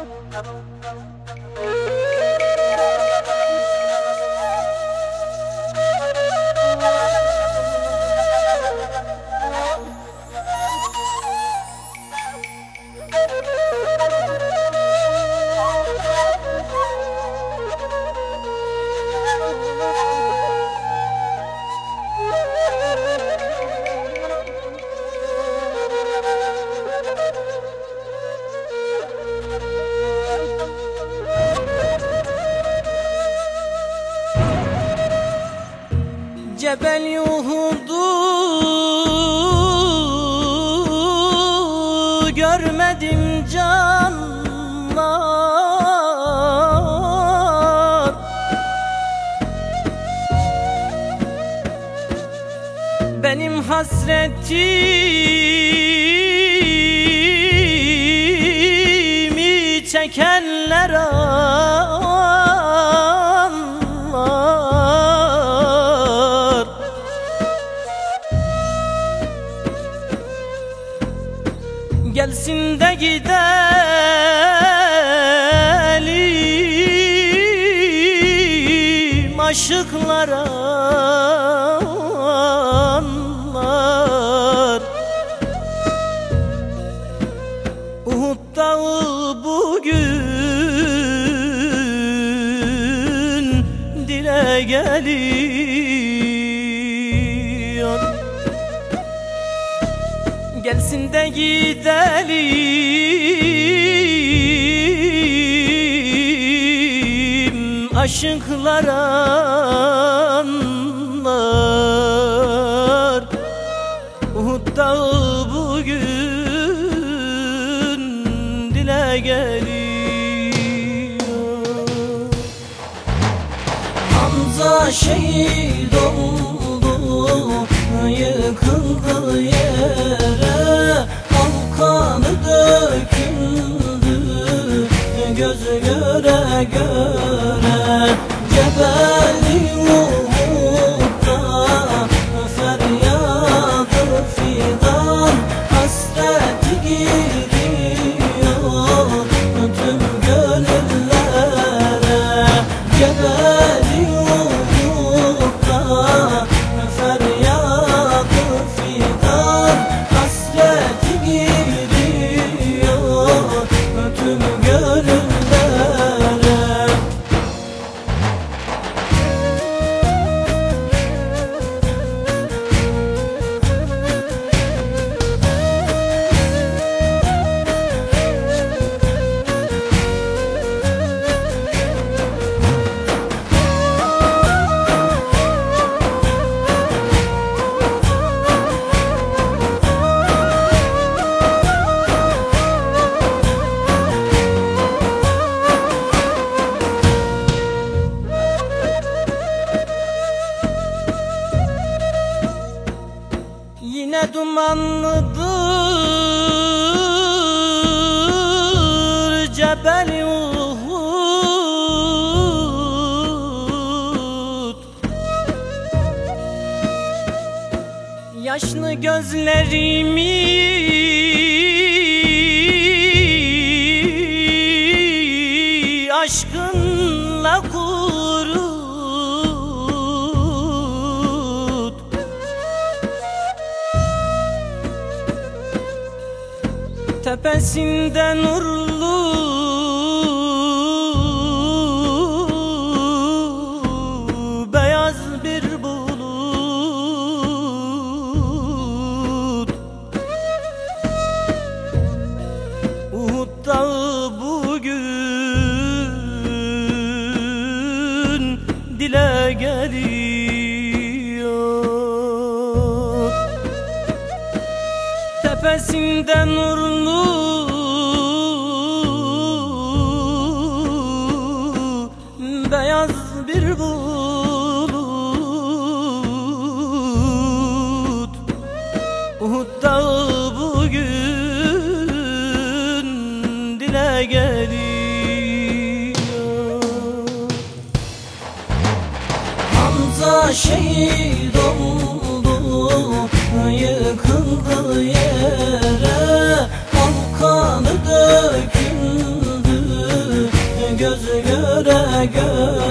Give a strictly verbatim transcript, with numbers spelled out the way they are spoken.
Cebel Uhud'u görmedim canlar, benim hasretimi çekenler anlar. Gelsin de gidelim aşıklara anlar. Uhud dağı bugün dile geliyor. Gelsin de gidelim aşıklara anlar. Uhud dağı bugün dile geliyor. Hamza şehit oldu, yıkıldı yere, kanı döküldü göz göre göre. Cebel-i Uhud'da feryadı fidan, hasreti giriyor tüm gönüllere. Cebel-i Uhud'da feryadı fidan, hasreti giriyor tüm gönüllere. Yine dumanlıdır Cebel-i Uhud. Yaşlı gözlerimi aşkınla kurut. Tepesinde nurlu beyaz bir bulut. Uhud dağı bugün dile geliyor. Tepesinde nurlu beyaz bir bulut. Uhud dağı bugün dile geliyor. Hamza şehit oldu, yıkıldı yere, kanı döküldü de gör